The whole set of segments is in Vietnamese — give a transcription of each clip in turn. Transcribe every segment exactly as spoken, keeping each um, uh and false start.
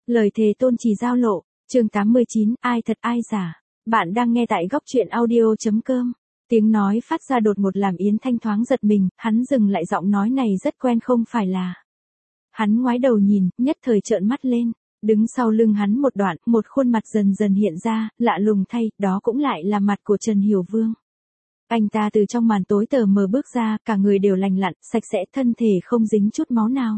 Lời thề tôn trì giao lộ, chương tám mươi chín, ai thật ai giả. Bạn đang nghe tại góc truyện audio.com. Tiếng nói phát ra đột ngột làm Yến Thanh thoáng giật mình, hắn dừng lại giọng nói này rất quen không phải là. Hắn ngoái đầu nhìn, nhất thời trợn mắt lên, đứng sau lưng hắn một đoạn, một khuôn mặt dần dần hiện ra, lạ lùng thay, đó cũng lại là mặt của Trần Hiểu Vương. Anh ta từ trong màn tối tờ mờ bước ra, cả người đều lành lặn, sạch sẽ, thân thể không dính chút máu nào.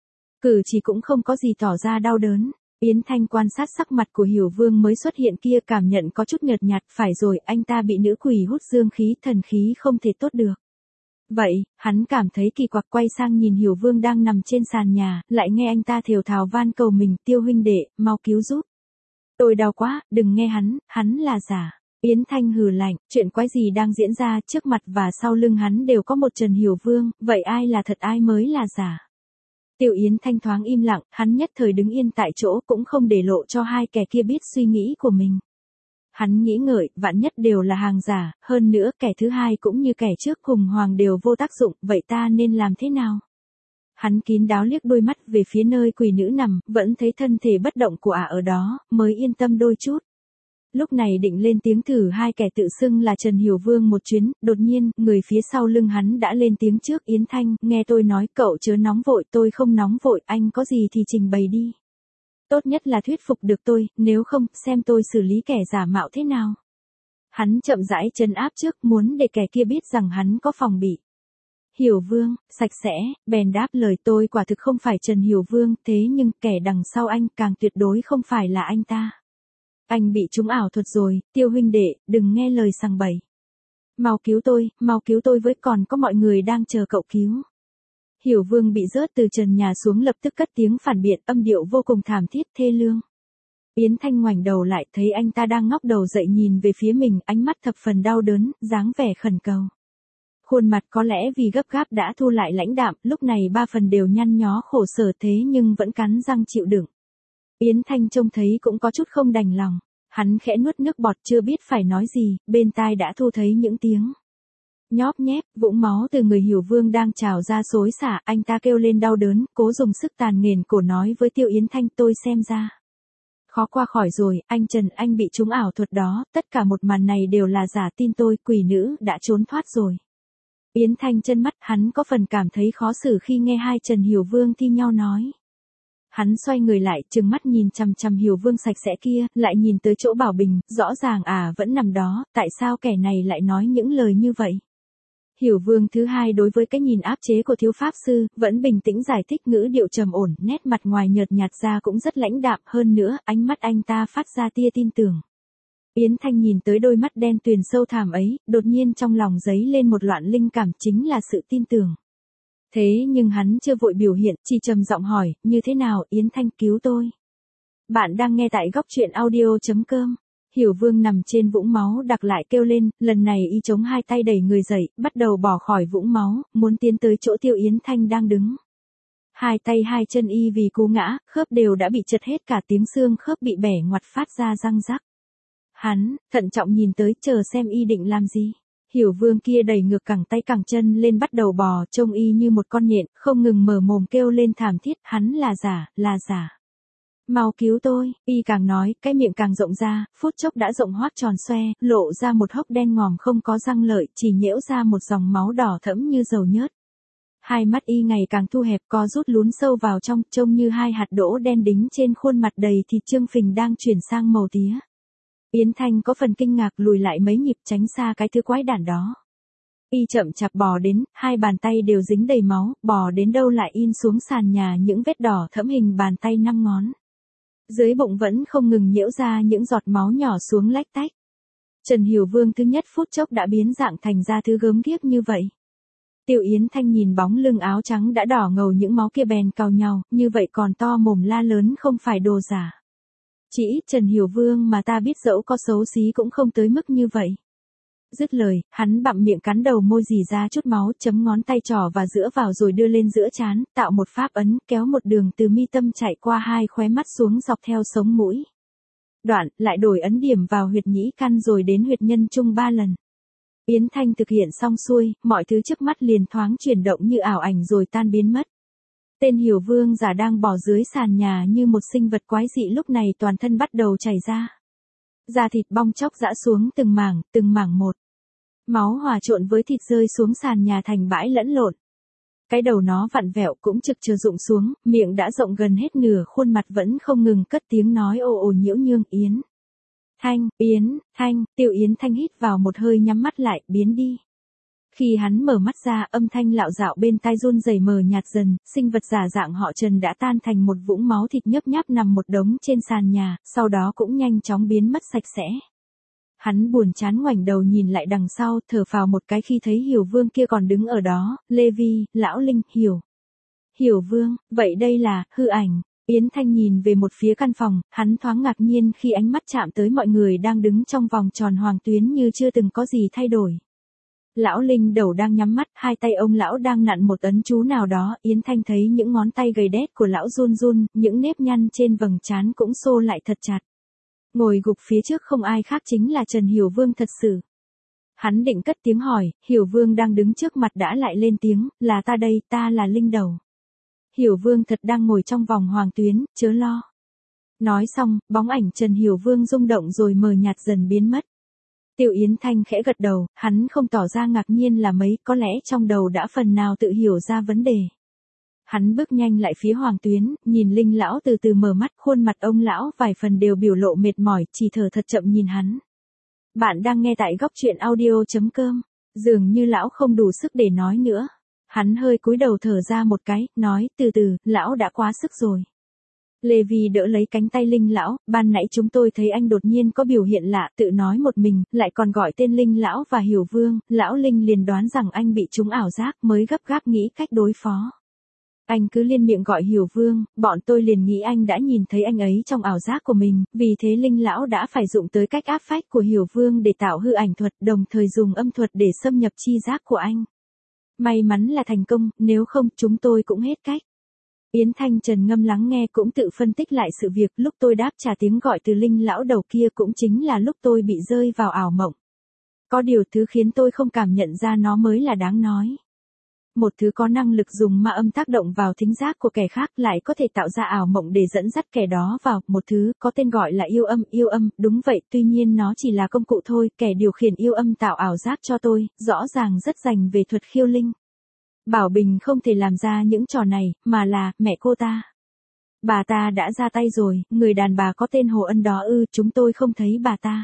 Cử chỉ cũng không có gì tỏ ra đau đớn. Yến Thanh quan sát sắc mặt của Hiểu Vương mới xuất hiện kia, cảm nhận có chút nhợt nhạt, phải rồi, anh ta bị nữ quỷ hút dương khí, thần khí không thể tốt được. Vậy, hắn cảm thấy kỳ quặc, quay sang nhìn Hiểu Vương đang nằm trên sàn nhà, lại nghe anh ta thều thào van cầu mình, Tiêu huynh đệ, mau cứu giúp. Tôi đau quá, đừng nghe hắn, hắn là giả. Yến Thanh hừ lạnh, chuyện quái gì đang diễn ra, trước mặt và sau lưng hắn đều có một Trần Hiểu Vương, vậy ai là thật ai mới là giả? Tiêu Yến Thanh thoáng im lặng, hắn nhất thời đứng yên tại chỗ, cũng không để lộ cho hai kẻ kia biết suy nghĩ của mình. Hắn nghĩ ngợi, vạn nhất đều là hàng giả, hơn nữa kẻ thứ hai cũng như kẻ trước hùng hoàng đều vô tác dụng, vậy ta nên làm thế nào? Hắn kín đáo liếc đôi mắt về phía nơi quỷ nữ nằm, vẫn thấy thân thể bất động của ả ở đó, mới yên tâm đôi chút. Lúc này định lên tiếng thử hai kẻ tự xưng là Trần Hiểu Vương một chuyến, đột nhiên, người phía sau lưng hắn đã lên tiếng trước. Yến Thanh, nghe tôi nói, cậu chớ nóng vội, tôi không nóng vội, anh có gì thì trình bày đi. Tốt nhất là thuyết phục được tôi, nếu không, xem tôi xử lý kẻ giả mạo thế nào. Hắn chậm rãi trấn áp trước, muốn để kẻ kia biết rằng hắn có phòng bị. Hiểu Vương, sạch sẽ, bèn đáp lời, tôi quả thực không phải Trần Hiểu Vương, thế nhưng kẻ đằng sau anh càng tuyệt đối không phải là anh ta. Anh bị trúng ảo thuật rồi, Tiêu huynh đệ, đừng nghe lời sằng bậy. Mau cứu tôi, mau cứu tôi với, còn có mọi người đang chờ cậu cứu. Hiểu Vương bị rớt từ trần nhà xuống, lập tức cất tiếng phản biện, âm điệu vô cùng thảm thiết, thê lương. Yến Thanh ngoảnh đầu lại, thấy anh ta đang ngóc đầu dậy nhìn về phía mình, ánh mắt thập phần đau đớn, dáng vẻ khẩn cầu. Khuôn mặt có lẽ vì gấp gáp đã thu lại lãnh đạm, lúc này ba phần đều nhăn nhó khổ sở, thế nhưng vẫn cắn răng chịu đựng. Yến Thanh trông thấy cũng có chút không đành lòng, hắn khẽ nuốt nước bọt, chưa biết phải nói gì, bên tai đã thu thấy những tiếng nhóp nhép, vũng máu từ người Hiểu Vương đang trào ra xối xả, anh ta kêu lên đau đớn, cố dùng sức tàn nghền cổ nói với Tiêu Yến Thanh, tôi xem ra khó qua khỏi rồi, anh Trần anh bị trúng ảo thuật đó, tất cả một màn này đều là giả, tin tôi, quỷ nữ đã trốn thoát rồi. Yến Thanh chân mắt, hắn có phần cảm thấy khó xử khi nghe hai Trần Hiểu Vương thi nhau nói. Hắn xoay người lại, trừng mắt nhìn chằm chằm Hiểu Vương sạch sẽ kia, lại nhìn tới chỗ Bảo Bình, rõ ràng à vẫn nằm đó, tại sao kẻ này lại nói những lời như vậy? Hiểu Vương thứ hai đối với cái nhìn áp chế của thiếu pháp sư, vẫn bình tĩnh giải thích, ngữ điệu trầm ổn, nét mặt ngoài nhợt nhạt ra cũng rất lãnh đạm, hơn nữa, ánh mắt anh ta phát ra tia tin tưởng. Yến Thanh nhìn tới đôi mắt đen tuyền sâu thẳm ấy, đột nhiên trong lòng dấy lên một loạn linh cảm, chính là sự tin tưởng. Thế nhưng hắn chưa vội biểu hiện, chỉ trầm giọng hỏi, như thế nào, Yến Thanh cứu tôi. Bạn đang nghe tại góc truyện audio.com. Hiểu Vương nằm trên vũng máu đặc lại kêu lên, lần này y chống hai tay đẩy người dậy, bắt đầu bỏ khỏi vũng máu, muốn tiến tới chỗ Tiêu Yến Thanh đang đứng. Hai tay hai chân y vì cú ngã, khớp đều đã bị chật hết, cả tiếng xương khớp bị bẻ ngoặt phát ra răng rắc. Hắn, thận trọng nhìn tới, chờ xem y định làm gì. Hiểu Vương kia đẩy ngược cẳng tay cẳng chân lên, bắt đầu bò, trông y như một con nhện, không ngừng mở mồm kêu lên thảm thiết, hắn là giả, là giả. Mau cứu tôi, y càng nói, cái miệng càng rộng ra, phút chốc đã rộng hoác tròn xoe, lộ ra một hốc đen ngòm không có răng lợi, chỉ nhễu ra một dòng máu đỏ thẫm như dầu nhớt. Hai mắt y ngày càng thu hẹp, co rút lún sâu vào trong, trông như hai hạt đỗ đen đính trên khuôn mặt đầy thịt trương phình đang chuyển sang màu tía. Yến Thanh có phần kinh ngạc, lùi lại mấy nhịp tránh xa cái thứ quái đản đó. Y chậm chạp bò đến, hai bàn tay đều dính đầy máu, bò đến đâu lại in xuống sàn nhà những vết đỏ thẫm hình bàn tay năm ngón. Dưới bụng vẫn không ngừng nhiễu ra những giọt máu nhỏ xuống lách tách. Trần Hiểu Vương thứ nhất phút chốc đã biến dạng thành ra thứ gớm ghiếc như vậy. Tiêu Yến Thanh nhìn bóng lưng áo trắng đã đỏ ngầu những máu kia bèn cào nhau, như vậy còn to mồm la lớn, không phải đồ giả. Chỉ ít Trần Hiểu Vương mà ta biết dẫu có xấu xí cũng không tới mức như vậy. Dứt lời, hắn bặm miệng cắn đầu môi rỉ ra chút máu, chấm ngón tay trỏ và giữa vào rồi đưa lên giữa trán, tạo một pháp ấn, kéo một đường từ mi tâm chạy qua hai khóe mắt xuống dọc theo sống mũi. Đoạn, lại đổi ấn điểm vào huyệt nhĩ căn rồi đến huyệt nhân trung ba lần. Yến Thanh thực hiện xong xuôi, mọi thứ trước mắt liền thoáng chuyển động như ảo ảnh rồi tan biến mất. Tên Hiểu Vương giả đang bò dưới sàn nhà như một sinh vật quái dị lúc này toàn thân bắt đầu chảy ra. Da thịt bong chóc rã xuống từng mảng, từng mảng một. Máu hòa trộn với thịt rơi xuống sàn nhà thành bãi lẫn lộn. Cái đầu nó vặn vẹo cũng trực chờ rụng xuống, miệng đã rộng gần hết nửa khuôn mặt vẫn không ngừng cất tiếng nói ồ ồ nhiễu nhương Yến. Thanh, Yến, Thanh, Tiêu Yến Thanh hít vào một hơi nhắm mắt lại, biến đi. Khi hắn mở mắt ra, âm thanh lạo dạo bên tai run rẩy mờ nhạt dần, sinh vật giả dạng họ Trần đã tan thành một vũng máu thịt nhấp nháp nằm một đống trên sàn nhà, sau đó cũng nhanh chóng biến mất sạch sẽ. Hắn buồn chán ngoảnh đầu nhìn lại đằng sau, thở phào một cái khi thấy Hiểu Vương kia còn đứng ở đó, Lê Vi, Lão Linh, Hiểu. Hiểu Vương, vậy đây là, hư ảnh. Yến Thanh nhìn về một phía căn phòng, hắn thoáng ngạc nhiên khi ánh mắt chạm tới mọi người đang đứng trong vòng tròn hoàng tuyến như chưa từng có gì thay đổi. Lão Linh đầu đang nhắm mắt, hai tay ông lão đang nặn một ấn chú nào đó, Yến Thanh thấy những ngón tay gầy đét của lão run run, những nếp nhăn trên vầng trán cũng xô lại thật chặt. Ngồi gục phía trước không ai khác chính là Trần Hiểu Vương thật sự. Hắn định cất tiếng hỏi, Hiểu Vương đang đứng trước mặt đã lại lên tiếng, là ta đây, ta là Linh đầu. Hiểu Vương thật đang ngồi trong vòng hoàng tuyến, chớ lo. Nói xong, bóng ảnh Trần Hiểu Vương rung động rồi mờ nhạt dần biến mất. Tiêu Yến Thanh khẽ gật đầu, hắn không tỏ ra ngạc nhiên là mấy, có lẽ trong đầu đã phần nào tự hiểu ra vấn đề. Hắn bước nhanh lại phía hoàng tuyến, nhìn Linh lão từ từ mở mắt, khuôn mặt ông lão vài phần đều biểu lộ mệt mỏi, chỉ thở thật chậm nhìn hắn. Bạn đang nghe tại góc truyện audio.com, dường như lão không đủ sức để nói nữa. Hắn hơi cúi đầu thở ra một cái, nói, từ từ, lão đã quá sức rồi. Lê Vi đỡ lấy cánh tay Linh lão, ban nãy chúng tôi thấy anh đột nhiên có biểu hiện lạ, tự nói một mình, lại còn gọi tên Linh lão và Hiểu Vương, lão Linh liền đoán rằng anh bị trúng ảo giác mới gấp gáp nghĩ cách đối phó. Anh cứ liên miệng gọi Hiểu Vương, bọn tôi liền nghĩ anh đã nhìn thấy anh ấy trong ảo giác của mình, vì thế Linh lão đã phải dụng tới cách áp phách của Hiểu Vương để tạo hư ảnh thuật, đồng thời dùng âm thuật để xâm nhập chi giác của anh. May mắn là thành công, nếu không chúng tôi cũng hết cách. Yến Thanh trầm ngâm lắng nghe cũng tự phân tích lại sự việc, lúc tôi đáp trả tiếng gọi từ Linh lão đầu kia cũng chính là lúc tôi bị rơi vào ảo mộng. Có điều thứ khiến tôi không cảm nhận ra nó mới là đáng nói. Một thứ có năng lực dùng ma âm tác động vào thính giác của kẻ khác lại có thể tạo ra ảo mộng để dẫn dắt kẻ đó vào, một thứ có tên gọi là yêu âm, yêu âm, đúng vậy, tuy nhiên nó chỉ là công cụ thôi, kẻ điều khiển yêu âm tạo ảo giác cho tôi, rõ ràng rất rành về thuật khiêu linh. Bảo Bình không thể làm ra những trò này, mà là, mẹ cô ta. Bà ta đã ra tay rồi, người đàn bà có tên Hồ Ân đó ư, chúng tôi không thấy bà ta.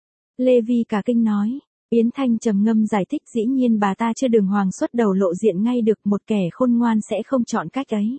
Lê Vi cả kinh nói. Yến Thanh trầm ngâm giải thích dĩ nhiên bà ta chưa đường hoàng xuất đầu lộ diện ngay được, một kẻ khôn ngoan sẽ không chọn cách ấy.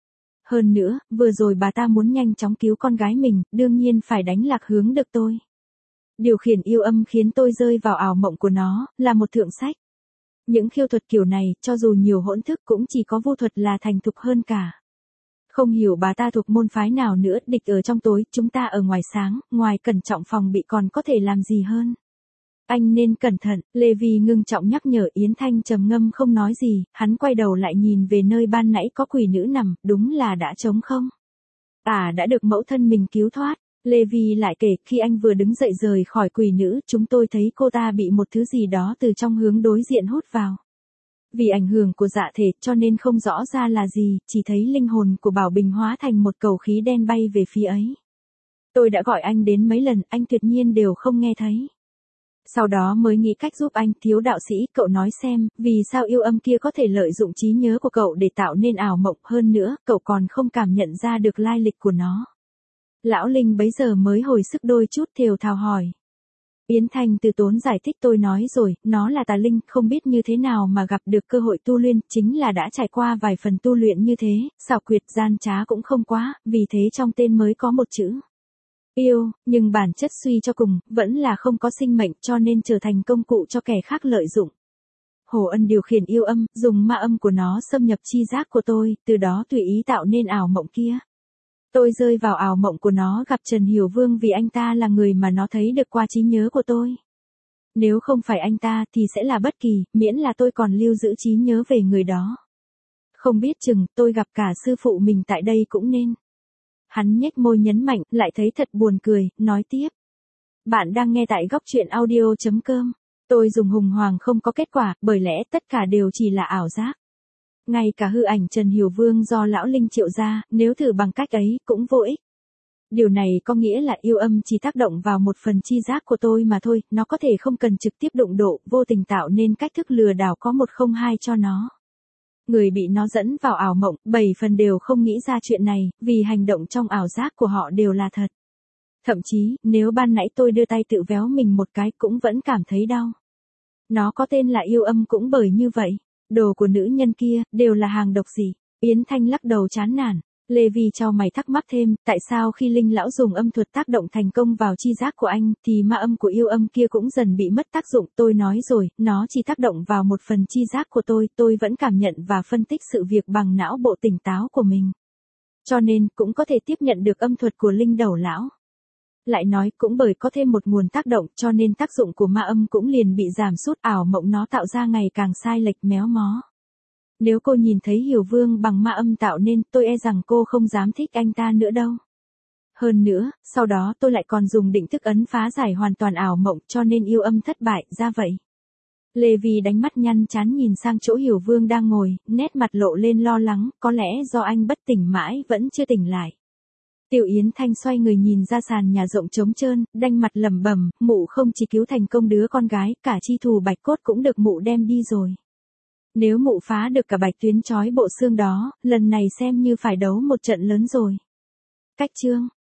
Hơn nữa, vừa rồi bà ta muốn nhanh chóng cứu con gái mình, đương nhiên phải đánh lạc hướng được tôi. Điều khiển yêu âm khiến tôi rơi vào ảo mộng của nó, là một thượng sách. Những khiêu thuật kiểu này, cho dù nhiều hỗn thức cũng chỉ có vô thuật là thành thục hơn cả. Không hiểu bà ta thuộc môn phái nào nữa, địch ở trong tối, chúng ta ở ngoài sáng, ngoài cẩn trọng phòng bị còn có thể làm gì hơn. Anh nên cẩn thận, Lê Vi ngưng trọng nhắc nhở. Yến Thanh trầm ngâm không nói gì, hắn quay đầu lại nhìn về nơi ban nãy có quỷ nữ nằm, đúng là đã trống không. À đã được mẫu thân mình cứu thoát. Lê Vi lại kể, khi anh vừa đứng dậy rời khỏi quỷ nữ, chúng tôi thấy cô ta bị một thứ gì đó từ trong hướng đối diện hút vào. Vì ảnh hưởng của dạ thể, cho nên không rõ ra là gì, chỉ thấy linh hồn của Bảo Bình hóa thành một cầu khí đen bay về phía ấy. Tôi đã gọi anh đến mấy lần, anh tuyệt nhiên đều không nghe thấy. Sau đó mới nghĩ cách giúp anh, Thiếu đạo sĩ, cậu nói xem, vì sao yêu âm kia có thể lợi dụng trí nhớ của cậu để tạo nên ảo mộng, hơn nữa, cậu còn không cảm nhận ra được lai lịch của nó. Lão Linh bấy giờ mới hồi sức đôi chút thều thào hỏi. Yến Thanh từ tốn giải thích tôi nói rồi, nó là tà linh, không biết như thế nào mà gặp được cơ hội tu luyện, chính là đã trải qua vài phần tu luyện như thế, xảo quyệt gian trá cũng không quá, vì thế trong tên mới có một chữ. Yêu, nhưng bản chất suy cho cùng, vẫn là không có sinh mệnh cho nên trở thành công cụ cho kẻ khác lợi dụng. Hồ Ân điều khiển yêu âm, dùng ma âm của nó xâm nhập chi giác của tôi, từ đó tùy ý tạo nên ảo mộng kia. Tôi rơi vào ảo mộng của nó, gặp Trần Hiểu Vương vì anh ta là người mà nó thấy được qua trí nhớ của tôi. Nếu không phải anh ta thì sẽ là bất kỳ, miễn là tôi còn lưu giữ trí nhớ về người đó. Không biết chừng tôi gặp cả sư phụ mình tại đây cũng nên. Hắn nhếch môi nhấn mạnh, lại thấy thật buồn cười, nói tiếp. Bạn đang nghe tại góc truyện audio.com. Tôi dùng hùng hoàng không có kết quả, bởi lẽ tất cả đều chỉ là ảo giác. Ngay cả hư ảnh Trần Hiểu Vương do lão Linh triệu ra, nếu thử bằng cách ấy, cũng vô ích. Điều này có nghĩa là yêu âm chỉ tác động vào một phần chi giác của tôi mà thôi, nó có thể không cần trực tiếp đụng độ, vô tình tạo nên cách thức lừa đảo có một không hai cho nó. Người bị nó dẫn vào ảo mộng, bảy phần đều không nghĩ ra chuyện này, vì hành động trong ảo giác của họ đều là thật. Thậm chí, nếu ban nãy tôi đưa tay tự véo mình một cái cũng vẫn cảm thấy đau. Nó có tên là yêu âm cũng bởi như vậy. Đồ của nữ nhân kia, đều là hàng độc gì? Yến Thanh lắc đầu chán nản. Lê Vi chau mày thắc mắc thêm, tại sao khi Linh lão dùng âm thuật tác động thành công vào chi giác của anh, thì ma âm của yêu âm kia cũng dần bị mất tác dụng. Tôi nói rồi, nó chỉ tác động vào một phần chi giác của tôi, tôi vẫn cảm nhận và phân tích sự việc bằng não bộ tỉnh táo của mình. Cho nên, cũng có thể tiếp nhận được âm thuật của Linh đầu lão. Lại nói, cũng bởi có thêm một nguồn tác động, cho nên tác dụng của ma âm cũng liền bị giảm sút, ảo mộng nó tạo ra ngày càng sai lệch méo mó. Nếu cô nhìn thấy Hiểu Vương bằng ma âm tạo nên, tôi e rằng cô không dám thích anh ta nữa đâu. Hơn nữa, sau đó tôi lại còn dùng định thức ấn phá giải hoàn toàn ảo mộng, cho nên yêu âm thất bại, ra vậy. Lê Vi đánh mắt nhăn chán nhìn sang chỗ Hiểu Vương đang ngồi, nét mặt lộ lên lo lắng, có lẽ do anh bất tỉnh mãi vẫn chưa tỉnh lại. Tiểu Yến Thanh xoay người nhìn ra sàn nhà rộng trống trơn, đanh mặt lẩm bẩm, mụ không chỉ cứu thành công đứa con gái, cả chi thù bạch cốt cũng được mụ đem đi rồi. Nếu mụ phá được cả bạch tuyến trói bộ xương đó, lần này xem như phải đấu một trận lớn rồi. Cách chương